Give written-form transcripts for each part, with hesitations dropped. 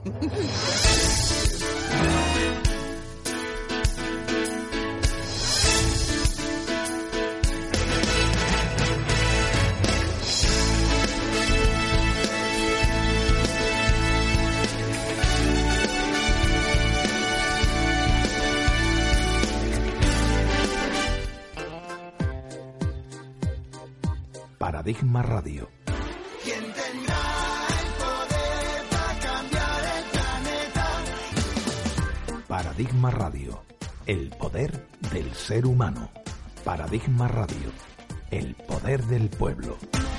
Paradigma Radio. ¿Quién tendrá el poder para cambiar el planeta? Paradigma Radio. El poder del ser humano. Paradigma Radio. El poder del pueblo.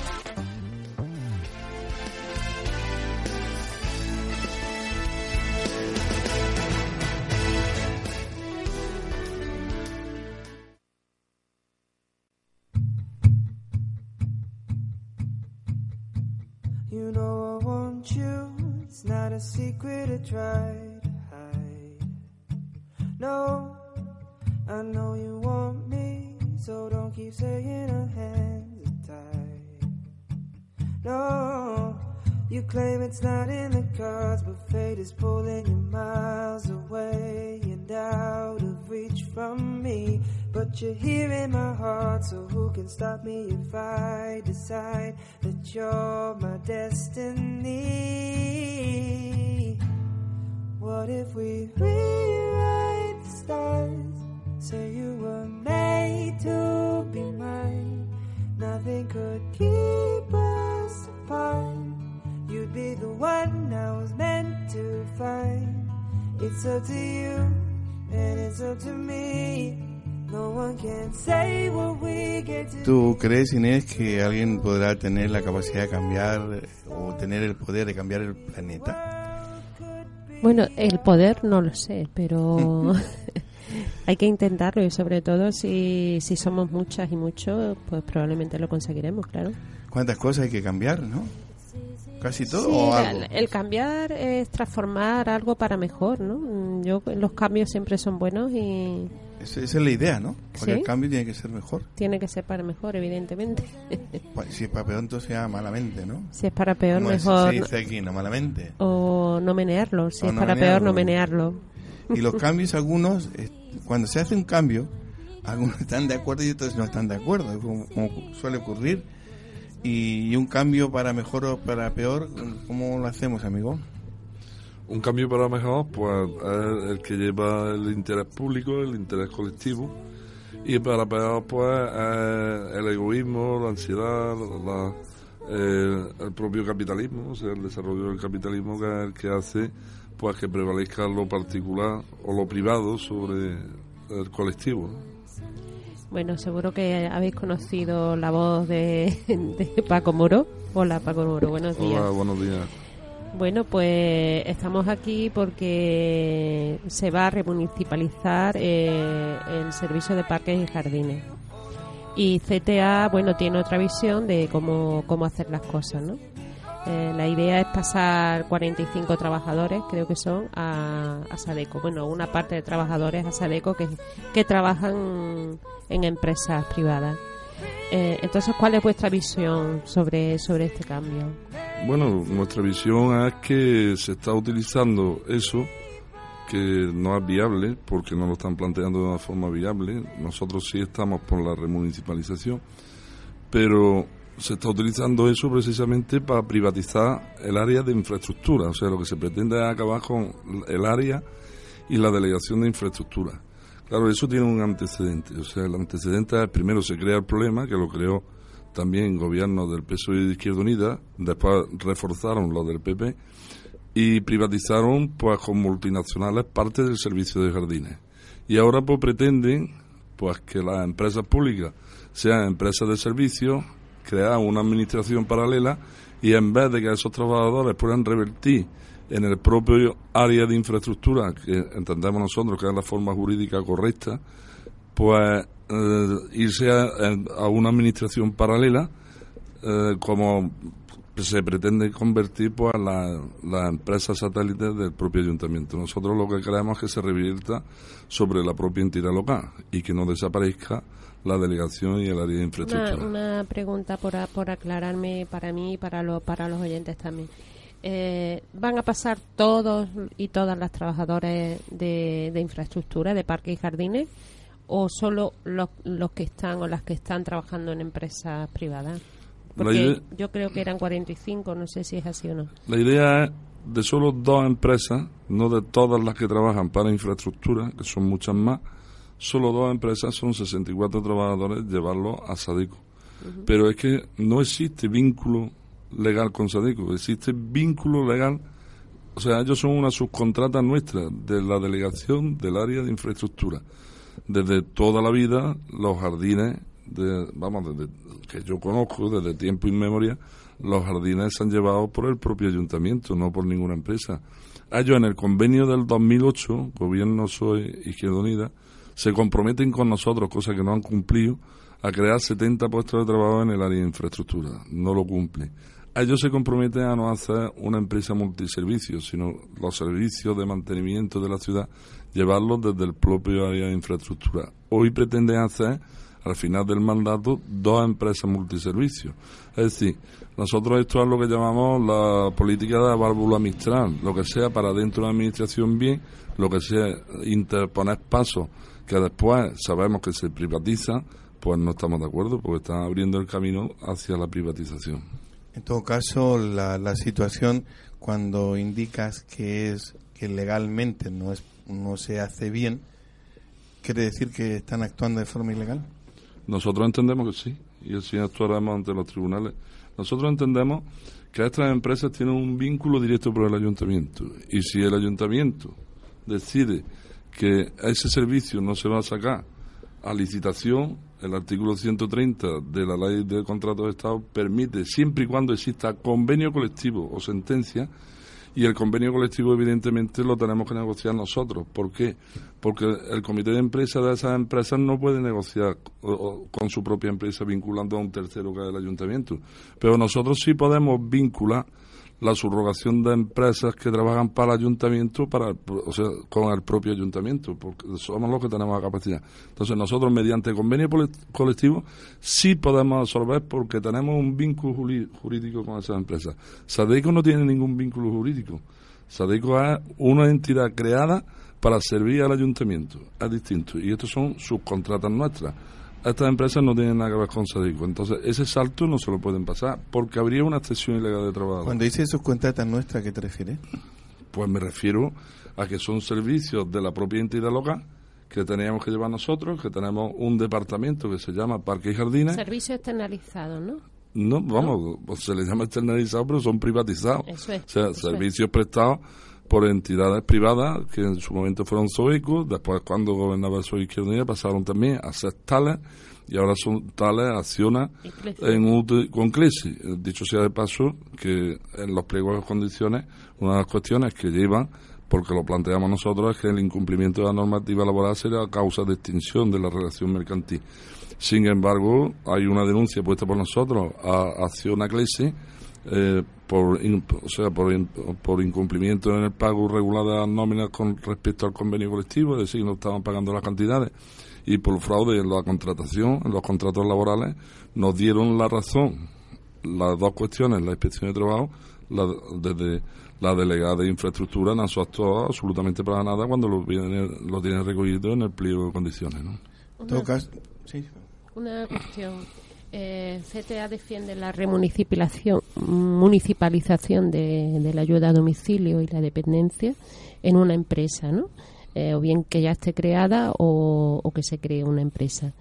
You know I want you, it's not a secret I try to hide. No, I know you want me, so don't keep saying our hands are tied. No, you claim it's not in the cards, but fate is pulling you miles away and out of reach from me. But you're here in my heart, so who can stop me if I decide that you're my destiny? What if we rewrite the stars? Say you were made to be mine. Nothing could keep us apart. You'd be the one I was meant to find. It's up to you, and it's up to me. ¿Tú crees, Inés, que alguien podrá tener la capacidad de cambiar o tener el poder de cambiar el planeta? Bueno, el poder no lo sé, pero hay que intentarlo, y sobre todo si somos muchas y muchos, pues probablemente lo conseguiremos, claro. ¿Cuántas cosas hay que cambiar, no? ¿Casi todo? Sí, ¿O algo? El cambiar es transformar algo para mejor, ¿no? Los cambios siempre son buenos y... Esa es la idea, ¿no? Porque ¿Sí? el cambio tiene que ser mejor. Tiene que ser para mejor, evidentemente. Si es para peor, entonces sea malamente, ¿no? Si es para peor, como mejor... se dice aquí, no malamente. O no menearlo. Si O es no para menearlo. peor, no menearlo. Y los cambios, algunos, cuando se hace un cambio, algunos están de acuerdo y otros no están de acuerdo, como suele ocurrir. Y un cambio para mejor o para peor, ¿cómo lo hacemos, amigo? Un cambio para mejor, pues es el que lleva el interés público, el interés colectivo, y para peor, pues el egoísmo, la ansiedad, el propio capitalismo, o sea, el desarrollo del capitalismo, que es el que hace pues que prevalezca lo particular o lo privado sobre el colectivo, ¿no? Bueno, seguro que habéis conocido la voz de Paco Moro. Hola, Paco Moro, buenos días. Hola, buenos días. Bueno, pues estamos aquí porque se va a remunicipalizar el servicio de parques y jardines. Y CTA, bueno, tiene otra visión de cómo hacer las cosas, ¿no? La idea es pasar 45 trabajadores, creo que son, a Sadeco. Bueno, una parte de trabajadores a Sadeco que trabajan en empresas privadas. Entonces, ¿cuál es vuestra visión sobre este cambio? Bueno, nuestra visión es que se está utilizando eso, que no es viable, porque no lo están planteando de una forma viable. Nosotros sí estamos por la remunicipalización, pero se está utilizando eso precisamente para privatizar el área de infraestructura. O sea, lo que se pretende es acabar con el área y la delegación de infraestructura. Claro, eso tiene un antecedente. O sea, el antecedente es, primero se crea el problema, que lo creó también gobiernos del PSOE y de Izquierda Unida, después reforzaron lo del PP y privatizaron pues con multinacionales parte del servicio de jardines. Y ahora pues pretenden pues que las empresas públicas sean empresas de servicio, crear una administración paralela, y en vez de que esos trabajadores puedan revertir en el propio área de infraestructura, que entendemos nosotros que es la forma jurídica correcta, pues irse a una administración paralela, como se pretende convertir pues las empresas satélites del propio ayuntamiento. Nosotros lo que queremos es que se revierta sobre la propia entidad local y que no desaparezca la delegación y el área de infraestructura. Una pregunta por aclararme para mí y para los oyentes también. ¿Van a pasar todos y todas las trabajadoras de infraestructura, de parques y jardines, o solo los que están o las que están trabajando en empresas privadas? Porque yo creo que eran 45, no sé si es así o no. La idea es de solo 2 empresas, no de todas las que trabajan para infraestructura, que son muchas más. Solo 2 empresas, son 64 trabajadores, llevarlos a SADECO. Pero es que no existe vínculo legal con SADECO, existe vínculo legal, o sea, ellos son una subcontrata nuestra de la delegación del área de infraestructura. Desde toda la vida, los jardines, desde que yo conozco, desde tiempo inmemoria, los jardines se han llevado por el propio ayuntamiento, no por ninguna empresa. Ellos en el convenio del 2008, Gobierno PSOE Izquierda Unida, se comprometen con nosotros, cosa que no han cumplido, a crear 70 puestos de trabajo en el área de infraestructura. No lo cumplen. Ellos se comprometen a no hacer una empresa multiservicios, sino los servicios de mantenimiento de la ciudad, llevarlos desde el propio área de infraestructura. Hoy pretenden hacer, al final del mandato, 2 empresas multiservicios. Es decir, nosotros esto es lo que llamamos la política de la válvula Mistral. Lo que sea para dentro de la administración bien, lo que sea interponer pasos que después sabemos que se privatiza, pues no estamos de acuerdo, porque están abriendo el camino hacia la privatización. En todo caso, la situación, cuando indicas que legalmente no se hace bien, ¿quiere decir que están actuando de forma ilegal? Nosotros entendemos que sí, y así actuaremos ante los tribunales. Nosotros entendemos que estas empresas tienen un vínculo directo por el ayuntamiento, y si el ayuntamiento decide que ese servicio no se va a sacar a licitación, el artículo 130 de la Ley de Contratos de Estado permite, siempre y cuando exista convenio colectivo o sentencia, y el convenio colectivo evidentemente lo tenemos que negociar nosotros. ¿Por qué? Porque el comité de empresa de esas empresas no puede negociar con su propia empresa vinculando a un tercero que es el ayuntamiento, pero nosotros sí podemos vincular la subrogación de empresas que trabajan para el ayuntamiento, con el propio ayuntamiento, porque somos los que tenemos la capacidad. Entonces nosotros, mediante convenio colectivo, sí podemos absorber, porque tenemos un vínculo jurídico con esas empresas. SADECO no tiene ningún vínculo jurídico. SADECO es una entidad creada para servir al ayuntamiento, es distinto, y estos son subcontratas nuestras. Estas empresas no tienen nada que ver con SADECO, entonces ese salto no se lo pueden pasar, porque habría una accesión ilegal de trabajo. Cuando dices subcontratas nuestras, ¿a qué te refieres? Pues me refiero a que son servicios de la propia entidad local que teníamos que llevar nosotros, que tenemos un departamento que se llama Parques y Jardines. Servicio externalizado, ¿no? No, vamos, pues se les llama externalizado, pero son privatizados. Eso es, o sea, servicios prestados por entidades privadas que en su momento fueron SOECO, después cuando gobernaba el PSOE Izquierda Unida pasaron también a ser tales, y ahora son tales, Acciona con CLESI. Dicho sea de paso, que en los pliegos de condiciones, una de las cuestiones que llevan, porque lo planteamos nosotros, es que el incumplimiento de la normativa laboral será causa de extinción de la relación mercantil. Sin embargo, hay una denuncia puesta por nosotros a Acciona CLESI, por incumplimiento en el pago regular de las nóminas con respecto al convenio colectivo, es decir, que no estaban pagando las cantidades, y por fraude en la contratación, en los contratos laborales. Nos dieron la razón las 2 cuestiones, la inspección de trabajo, desde la delegada de infraestructura no ha actuado absolutamente para nada cuando lo tienen recogido en el pliego de condiciones, ¿no? En todo caso, sí. Una cuestión. CTA defiende la municipalización de la ayuda a domicilio y la dependencia en una empresa, ¿no? O bien que ya esté creada o que se cree una empresa.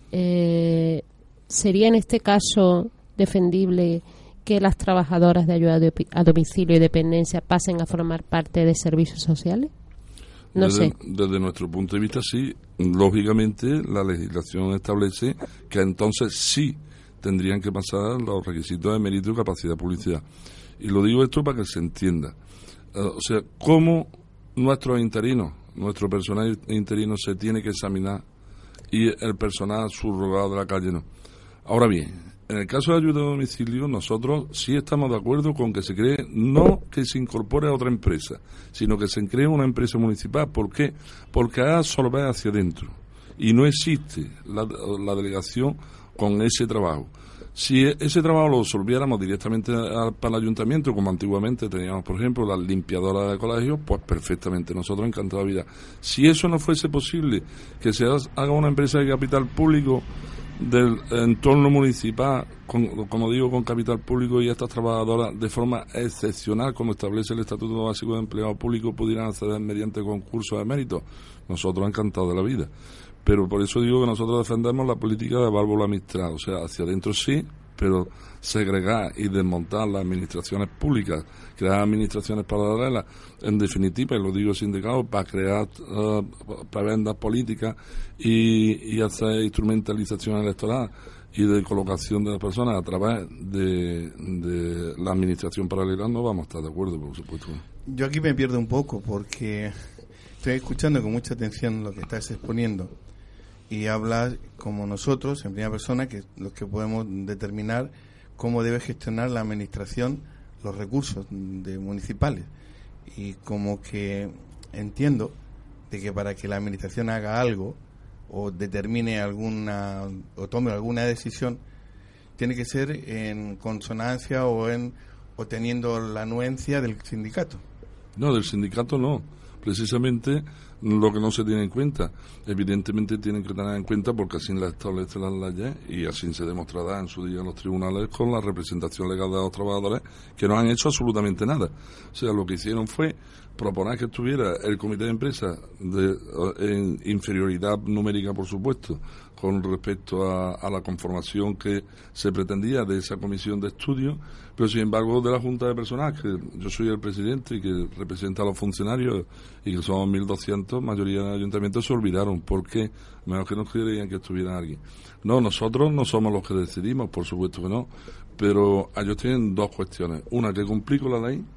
¿Sería en este caso defendible que las trabajadoras de ayuda a domicilio y dependencia pasen a formar parte de servicios sociales? Desde nuestro punto de vista, sí. Lógicamente, la legislación establece que entonces sí tendrían que pasar los requisitos de mérito y capacidad de publicidad. Y lo digo esto para que se entienda. O sea, cómo nuestro personal interino se tiene que examinar y el personal subrogado de la calle no. Ahora bien, en el caso de ayuda a domicilio, nosotros sí estamos de acuerdo con que se cree, no que se incorpore a otra empresa, sino que se cree una empresa municipal. ¿Por qué? Porque hay absorber hacia adentro y no existe la delegación con ese trabajo. Si ese trabajo lo resolviéramos directamente para el ayuntamiento, como antiguamente teníamos, por ejemplo, las limpiadoras de colegios, pues perfectamente, nosotros encantados de vida. Si eso no fuese posible, que se haga una empresa de capital público del entorno municipal, como digo, con capital público, y estas trabajadoras de forma excepcional, como establece el Estatuto Básico de Empleado Público, pudieran acceder mediante concursos de mérito, nosotros encantados de la vida. Pero por eso digo que nosotros defendemos la política de válvula Mistral, o sea, hacia adentro sí, pero segregar y desmontar las administraciones públicas, crear administraciones paralelas, en definitiva, y lo digo sindicato, para crear prebendas políticas y hacer instrumentalización electoral y de colocación de las personas a través de la administración paralela, no vamos a estar de acuerdo, por supuesto. Yo aquí me pierdo un poco porque estoy escuchando con mucha atención lo que estás exponiendo y hablas como nosotros, en primera persona, que los que podemos determinar cómo debe gestionar la administración los recursos municipales. Y como que entiendo de que para que la administración haga algo o determine alguna o tome alguna decisión, tiene que ser en consonancia o teniendo la anuencia del sindicato. No, del sindicato no. Precisamente lo que no se tiene en cuenta. Evidentemente tienen que tener en cuenta, porque así la establecen las leyes y así se demostrará en su día en los tribunales con la representación legal de los trabajadores, que no han hecho absolutamente nada. O sea, lo que hicieron fue proponer que estuviera el comité de empresa en inferioridad numérica, por supuesto, con respecto a la conformación que se pretendía de esa comisión de estudio, pero sin embargo de la Junta de Personal, que yo soy el presidente y que representa a los funcionarios y que somos 1.200, mayoría del ayuntamiento, se olvidaron. ¿Por qué? Menos que no querían que estuviera alguien. No, nosotros no somos los que decidimos, por supuesto que no, pero ellos tienen dos cuestiones. Una, que cumplir con la ley,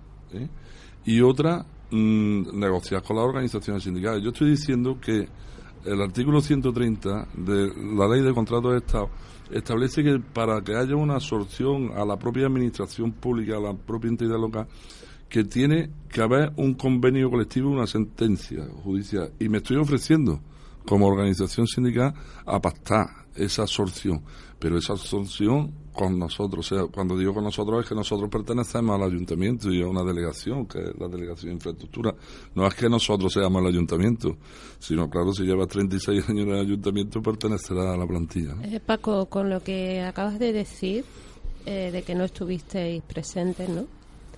y otra, negociar con las organizaciones sindicales. Yo estoy diciendo que el artículo 130 de la Ley de Contratos de Estado establece que para que haya una absorción a la propia administración pública, a la propia entidad local, que tiene que haber un convenio colectivo, una sentencia judicial. Y me estoy ofreciendo, como organización sindical, a pactar esa absorción. Pero esa absorción con nosotros, o sea, cuando digo con nosotros es que nosotros pertenecemos al ayuntamiento y a una delegación, que es la delegación de infraestructura. No es que nosotros seamos el ayuntamiento, sino, claro, si llevas 36 años en el ayuntamiento, pertenecerá a la plantilla, ¿no? Paco, con lo que acabas de decir, de que no estuvisteis presentes, ¿no?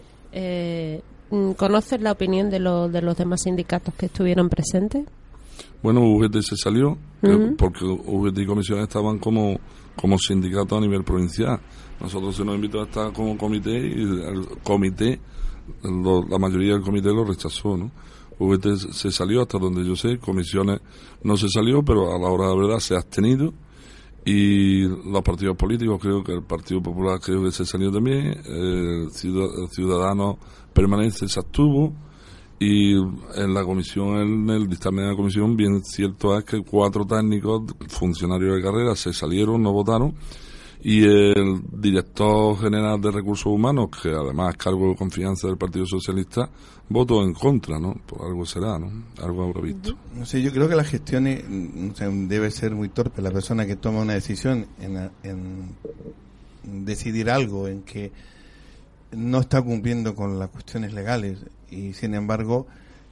¿Conoces la opinión de los demás sindicatos que estuvieron presentes? Bueno, UGT se salió, porque UGT y Comisiones estaban como sindicato a nivel provincial. Nosotros se nos invitó a estar como comité y el comité, la mayoría del comité lo rechazó, ¿no? UGT se salió hasta donde yo sé, Comisiones no se salió, pero a la hora de la verdad se ha abstenido, y los partidos políticos, creo que el Partido Popular creo que se salió también, el Ciudadanos Permanente se abstuvo, y en la comisión, en el dictamen de la comisión, bien cierto es que 4 técnicos, funcionarios de carrera, se salieron, no votaron, y el director general de Recursos Humanos, que además es cargo de confianza del Partido Socialista, votó en contra, ¿no? Por algo será, ¿no? Algo habrá visto. No sé, yo creo que las gestiones, o sea, debe ser muy torpe la persona que toma una decisión en decidir algo, en que no está cumpliendo con las cuestiones legales, y sin embargo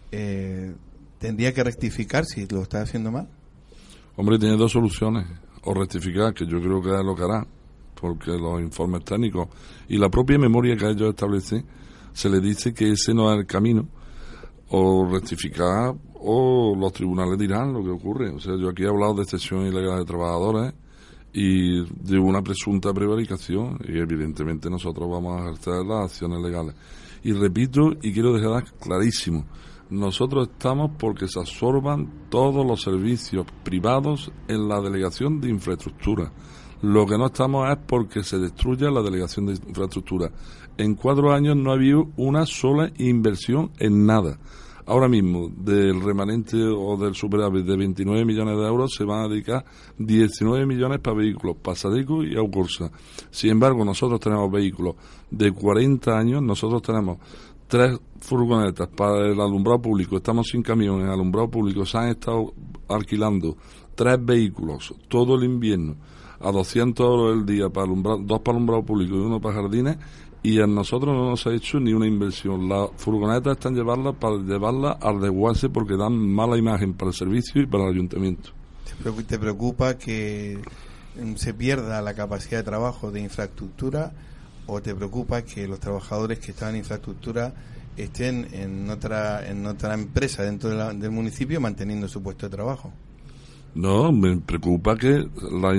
tendría que rectificar si lo está haciendo mal. Hombre, tiene dos soluciones: o rectificar, que yo creo que es lo que hará, porque los informes técnicos y la propia memoria que ellos establecen, se les dice que ese no es el camino, o rectificar, o los tribunales dirán lo que ocurre. O sea, yo aquí he hablado de cesión ilegal de trabajadores y de una presunta prevaricación, y evidentemente nosotros vamos a ejercer las acciones legales. Y repito, y quiero dejar clarísimo, nosotros estamos porque se absorban todos los servicios privados en la delegación de infraestructura. Lo que no estamos es porque se destruya la delegación de infraestructura. En 4 años no ha habido una sola inversión en nada. Ahora mismo, del remanente o del superávit de 29 millones de euros, se van a dedicar 19 millones para vehículos, Pasadeco y Aucorsa. Sin embargo, nosotros tenemos vehículos de 40 años, nosotros tenemos 3 furgonetas para el alumbrado público, estamos sin camión en alumbrado público, se han estado alquilando 3 vehículos todo el invierno a 200 euros el día para alumbrar, 2 para alumbrado público y 1 para jardines, y a nosotros no nos ha hecho ni una inversión. Las furgonetas están para llevarlas al desguace porque dan mala imagen para el servicio y para el ayuntamiento. ¿Te preocupa que se pierda la capacidad de trabajo de infraestructura, o te preocupa que los trabajadores que están en infraestructura estén en otra empresa dentro del municipio manteniendo su puesto de trabajo? No, me preocupa que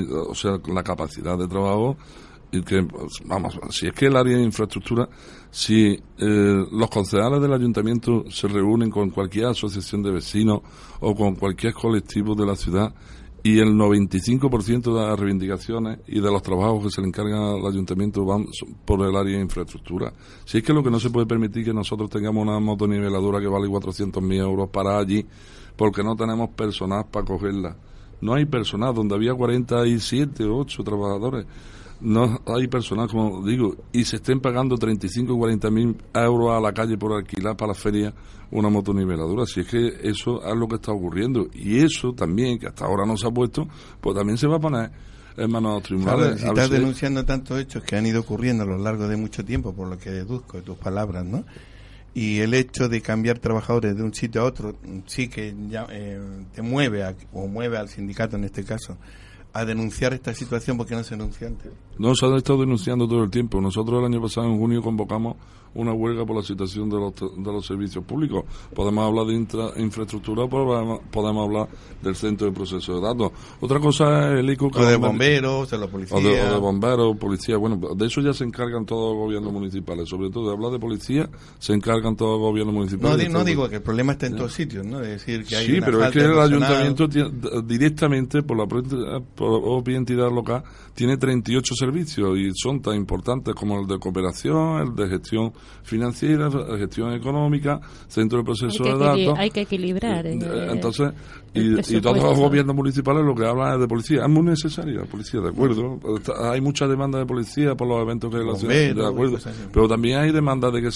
la capacidad de trabajo, y que, vamos, si es que el área de infraestructura, si los concejales del ayuntamiento se reúnen con cualquier asociación de vecinos o con cualquier colectivo de la ciudad, y el 95% de las reivindicaciones y de los trabajos que se le encargan al ayuntamiento van por el área de infraestructura. Si es que lo que no se puede permitir que nosotros tengamos una motoniveladora que vale 400.000 euros para allí, porque no tenemos personal para cogerla. No hay personal, donde había 47 o 8 trabajadores. No hay personal, como digo, y se estén pagando 35 o 40.000 euros a la calle por alquilar para la feria una motoniveladora. Si es que eso es lo que está ocurriendo, y eso también, que hasta ahora no se ha puesto, pues también se va a poner en manos de los tribunales. Claro, si estás denunciando tantos hechos que han ido ocurriendo a lo largo de mucho tiempo, por lo que deduzco de tus palabras, ¿no? Y el hecho de cambiar trabajadores de un sitio a otro sí que ya, te mueve al sindicato en este caso a denunciar esta situación. ¿Por qué no se denunció antes? No, se ha estado denunciando todo el tiempo. Nosotros el año pasado, en junio, convocamos una huelga por la situación de los servicios públicos. Podemos hablar de infraestructura, podemos hablar del centro de proceso de datos. Otra cosa es el ICO... O de bomberos, de los policías... O de bomberos, policías. Bueno, de eso ya se encargan todos los gobiernos municipales. Sobre todo de hablar de policía, se encargan todos los gobiernos municipales. No digo que el problema está en todos sitios, ¿no? Es decir, que hay sí, una pero es que falta el de ayuntamiento directamente, por la propia entidad local, tiene 38 servicios, y son tan importantes como el de cooperación, el de gestión financiera, gestión económica, centro de proceso de datos. Hay que equilibrar. Entonces, y todos los gobiernos municipales lo que hablan es de policía. Es muy necesaria la policía, de acuerdo. Hay mucha demanda de policía por los eventos que hay en la ciudad, de acuerdo. Pero también hay demanda de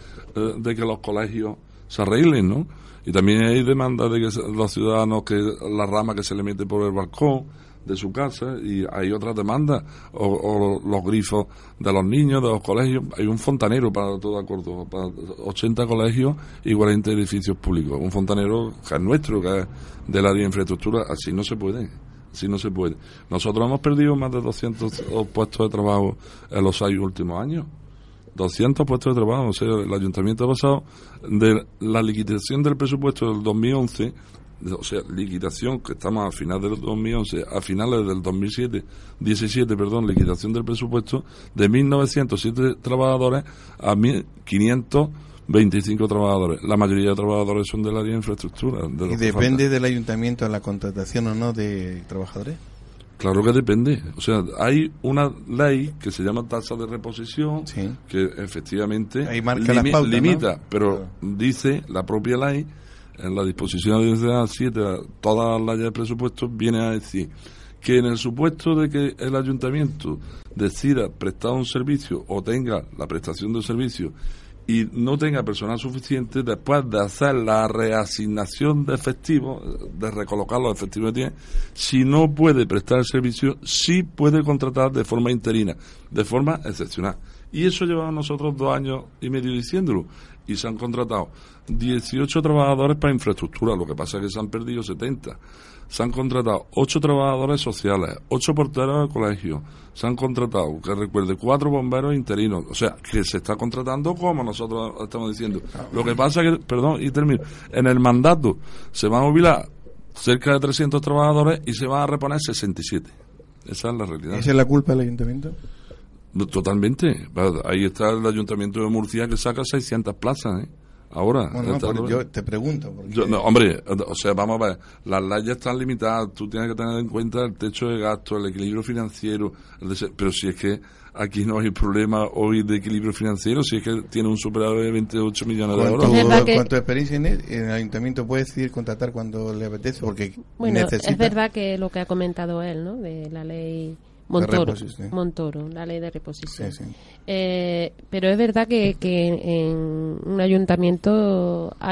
que los colegios se arreglen, ¿no? Y también hay demanda de que los ciudadanos, que la rama que se le mete por el balcón de su casa, y hay otras demandas, o los grifos de los niños, de los colegios. Hay un fontanero para toda Córdoba, para 80 colegios y 40 edificios públicos. Un fontanero que es nuestro, que es del área de infraestructura. Así no se puede. Nosotros hemos perdido más de 200 puestos de trabajo en los 6 últimos años. 200 puestos de trabajo. O sea, el ayuntamiento ha pasado de la liquidación del presupuesto del 2011, liquidación, que estamos a finales del 2011, a finales del 17, liquidación del presupuesto, de 1.907 trabajadores a 1.525 trabajadores. La mayoría de trabajadores son del área de infraestructura. ¿Y depende del ayuntamiento la contratación o no de trabajadores? Claro que depende. O sea, hay una ley que se llama tasa de reposición, sí, que efectivamente ahí marca las pautas, limita, ¿no? Pero dice la propia ley, en la disposición de 7, todas las leyes de presupuesto, viene a decir que en el supuesto de que el ayuntamiento decida prestar un servicio o tenga la prestación del servicio y no tenga personal suficiente, después de hacer la reasignación de efectivos, de recolocar los efectivos que tiene, si no puede prestar el servicio, sí puede contratar de forma interina, de forma excepcional. Y eso llevamos nosotros 2 años y medio diciéndolo, y se han contratado 18 trabajadores para infraestructura. Lo que pasa es que se han perdido 70. Se han contratado 8 trabajadores sociales, 8 porteros de colegio, se han contratado, que recuerde, 4 bomberos interinos. O sea, que se está contratando como nosotros estamos diciendo. Lo que pasa es que, perdón, y termino, en el mandato se van a jubilar cerca de 300 trabajadores y se van a reponer 67. Esa es la realidad. ¿Esa es la culpa del ayuntamiento? Totalmente. Ahí está el ayuntamiento de Murcia, que saca 600 plazas, ahora. Bueno, yo te pregunto. Porque... hombre, o sea, vamos a ver, las leyes están limitadas, tú tienes que tener en cuenta el techo de gasto, el equilibrio financiero, pero si es que aquí no hay problema hoy de equilibrio financiero, si es que tiene un superávit de 28 millones de euros. Con tu experiencia en el ayuntamiento puede decidir contratar cuando le apetece, porque necesita... Es verdad que lo que ha comentado él, ¿no?, de la ley Montoro, la ley de reposición. Sí. Pero es verdad que en un ayuntamiento hay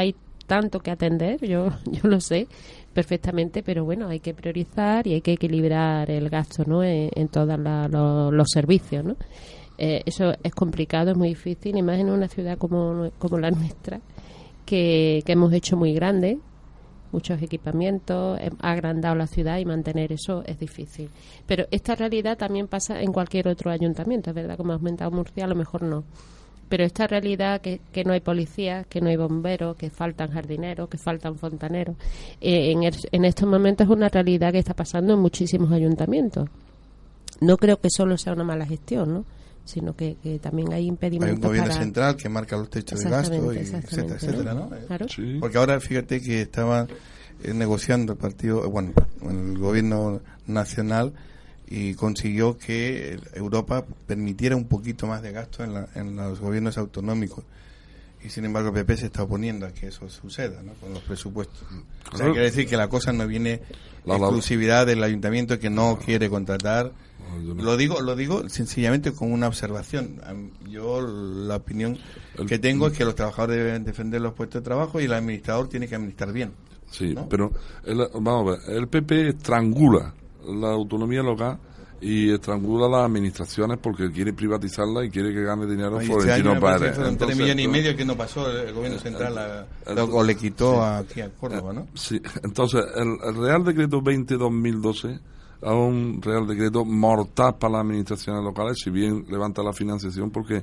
tanto que atender, yo lo sé perfectamente, pero bueno, hay que priorizar y hay que equilibrar el gasto, ¿no? En todos los servicios, ¿no? Eso es complicado, es muy difícil, y más en una ciudad como la nuestra, que hemos hecho muy grande, muchos equipamientos, ha agrandado la ciudad, y mantener eso es difícil. Pero esta realidad también pasa en cualquier otro ayuntamiento, es verdad, como ha aumentado Murcia, a lo mejor no. Pero esta realidad que no hay policías, que no hay bomberos, que faltan jardineros, que faltan fontaneros, en estos momentos es una realidad que está pasando en muchísimos ayuntamientos. No creo que solo sea una mala gestión, ¿no? Sino que también hay impedimentos. Hay un gobierno central que marca los techos de gasto, y etcétera, etcétera, ¿no? Claro. Sí. Porque ahora fíjate que estaba negociando el gobierno nacional, y consiguió que Europa permitiera un poquito más de gasto en los gobiernos autonómicos, y sin embargo el PP se está oponiendo a que eso suceda, ¿no? Con los presupuestos. O sea, quiere decir que la cosa no viene exclusividad del ayuntamiento que no quiere contratar. Lo digo sencillamente como una observación. Yo la opinión que tengo es que los trabajadores deben defender los puestos de trabajo y el administrador tiene que administrar bien. Sí, ¿no? pero vamos a ver, el PP estrangula la autonomía local y estrangula las administraciones porque quiere privatizarla y quiere que gane dinero Florentino Pérez. Fueron 3 millones y medio que no pasó el gobierno central o le quitó aquí a Córdoba, ¿no? Sí, entonces el Real Decreto 20-2012 es un Real Decreto mortal para las administraciones locales, si bien levanta la financiación porque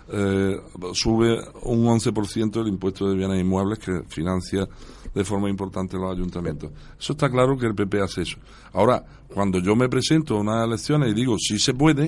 sube un 11% el impuesto de bienes inmuebles que financia de forma importante los ayuntamientos. Eso está claro que el PP hace eso. Ahora, cuando yo me presento a unas elecciones y digo sí se puede,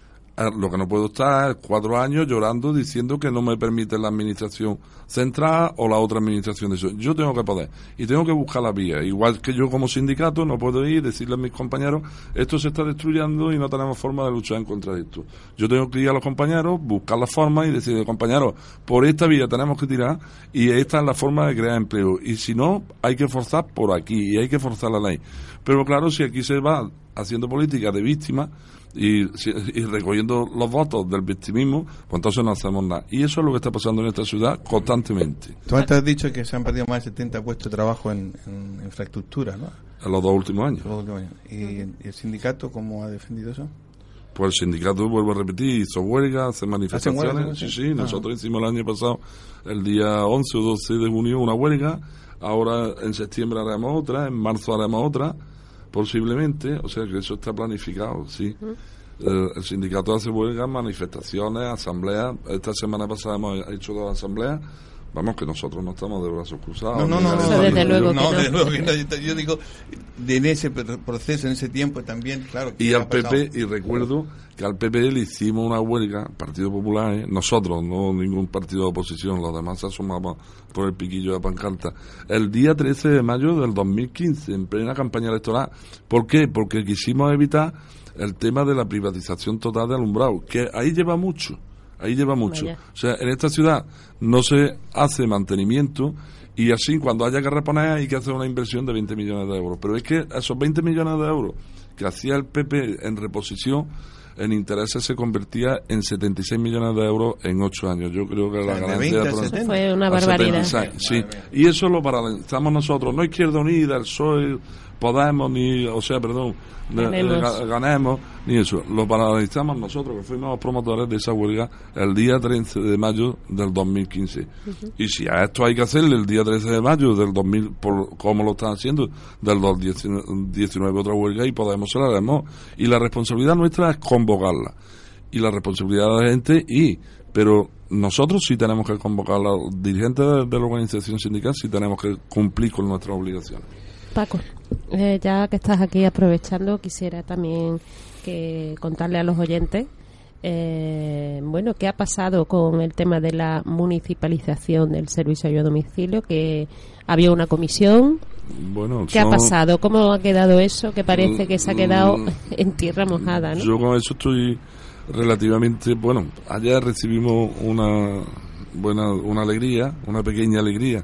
lo que no puedo estar es 4 años llorando diciendo que no me permite la administración central o la otra administración de eso. Yo tengo que poder y tengo que buscar la vía. Igual que yo como sindicato no puedo ir y decirle a mis compañeros esto se está destruyendo y no tenemos forma de luchar en contra de esto. Yo tengo que ir a los compañeros, buscar la forma y decirle, compañeros, por esta vía tenemos que tirar y esta es la forma de crear empleo. Y si no, hay que forzar por aquí y hay que forzar la ley. Pero claro, si aquí se va haciendo política de víctima y recogiendo los votos del victimismo, pues entonces no hacemos nada. Y eso es lo que está pasando en esta ciudad constantemente. Tú antes has dicho que se han perdido más de 70 puestos de trabajo en infraestructura, ¿no? En los 2 últimos años. ¿Y el sindicato cómo ha defendido eso? Pues el sindicato, vuelvo a repetir, hizo huelga, hace manifestaciones. ¿Hacen huelga? Sí, nosotros hicimos el año pasado, el día 11 o 12 de junio, una huelga. Ahora en septiembre haremos otra, en marzo haremos otra, posiblemente. O sea que eso está planificado, sí. El sindicato hace huelgas, manifestaciones, asambleas. Esta semana pasada hemos hecho 2 asambleas. Vamos, que nosotros no estamos de brazos cruzados. No, desde luego que no. Desde luego que no. Yo digo, en ese proceso, en ese tiempo también, claro. Y al PP, y recuerdo que al PP le hicimos una huelga, Partido Popular, nosotros, no ningún partido de oposición, los demás se asomaban por el piquillo de pancarta, el día 13 de mayo del 2015, en plena campaña electoral. ¿Por qué? Porque quisimos evitar el tema de la privatización total de alumbrado, que ahí lleva mucho. Vaya. O sea, en esta ciudad no se hace mantenimiento y así cuando haya que reponer hay que hacer una inversión de 20 millones de euros. Pero es que esos 20 millones de euros que hacía el PP en reposición, en intereses se convertía en 76 millones de euros en 8 años. Yo creo que la ganancia fue una barbaridad. 76, sí. Y eso lo paralizamos nosotros, no Izquierda Unida, el PSOE, Podemos, ganemos, ni eso. Lo paralizamos nosotros, que fuimos los promotores de esa huelga el día 13 de mayo del 2015. Y si a esto hay que hacerle el día 13 de mayo del 2000, como lo están haciendo, del 2019 otra huelga, y Podemos se la haremos. Y la responsabilidad nuestra es convocarla. Y la responsabilidad de la gente, pero nosotros sí tenemos que convocar a los dirigentes de la organización sindical, sí tenemos que cumplir con nuestras obligaciones. Paco, ya que estás aquí aprovechando, quisiera también contarle a los oyentes qué ha pasado con el tema de la municipalización del servicio a domicilio, que había una comisión. ¿Qué ha pasado? ¿Cómo ha quedado eso? Que parece que se ha quedado en tierra mojada, ¿no? Yo con eso estoy relativamente... ayer recibimos una alegría, una pequeña alegría.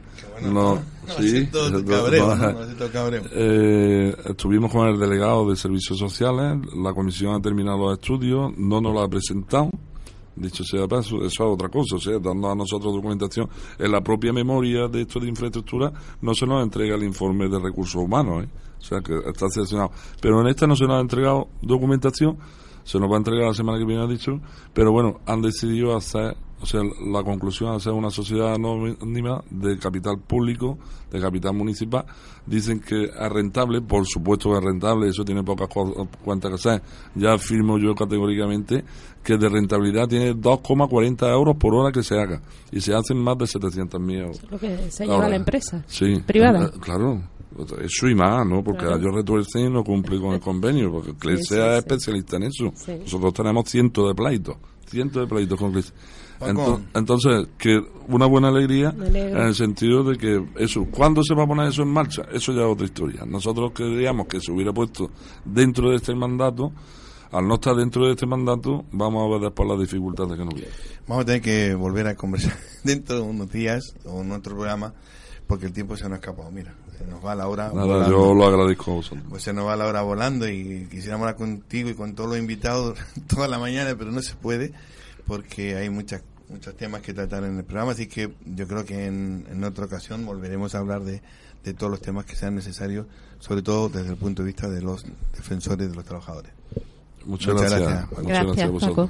Estuvimos con el delegado de Servicios Sociales, la comisión ha terminado los estudios, no nos lo ha presentado, Dicho sea de paso, eso es otra cosa, o sea, dando a nosotros documentación. En la propia memoria de esto de infraestructura no se nos entrega el informe de recursos humanos, o sea, que está seleccionado. Pero en esta no se nos ha entregado documentación, se nos va a entregar la semana que viene, ha dicho, pero bueno, han decidido hacer, o sea, la conclusión es hacer una sociedad anónima de capital público, de capital municipal. Dicen que es rentable, por supuesto que es rentable, eso tiene pocas cuentas que hacer. Ya afirmo yo categóricamente que de rentabilidad tiene 2,40 euros por hora que se haga, y se hacen más de 700.000 euros. Eso es lo que se lleva la empresa privada. Claro, eso y más, ¿no? Porque ellos retuercen y no cumplen con el convenio, porque CLESEA es especialista en eso. Sí. Nosotros tenemos cientos de pleitos con CLESEA. Entonces, que una buena alegría en el sentido de que eso, ¿cuándo se va a poner eso en marcha? Eso ya es otra historia. Nosotros queríamos que se hubiera puesto dentro de este mandato. Al no estar dentro de este mandato, vamos a ver después las dificultades que nos vienen. Vamos a tener que volver a conversar dentro de unos días o en nuestro programa, porque el tiempo se nos ha escapado. Mira, se nos va la hora volando. Yo lo agradezco a vosotros. Pues se nos va la hora volando y quisiéramos hablar contigo y con todos los invitados toda la mañana, pero no se puede porque hay muchos temas que tratar en el programa, así que yo creo que en otra ocasión volveremos a hablar de todos los temas que sean necesarios, sobre todo desde el punto de vista de los defensores de los trabajadores. Muchas gracias. Muchas gracias a vosotros.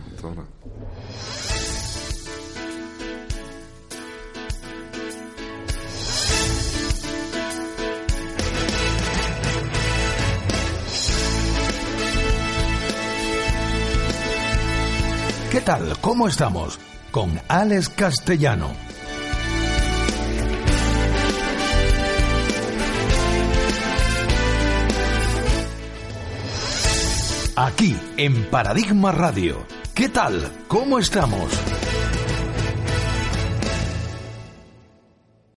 ¿Qué tal? ¿Cómo estamos? Con Alex Castellano. Aquí, en Paradigma Radio. ¿Qué tal? ¿Cómo estamos?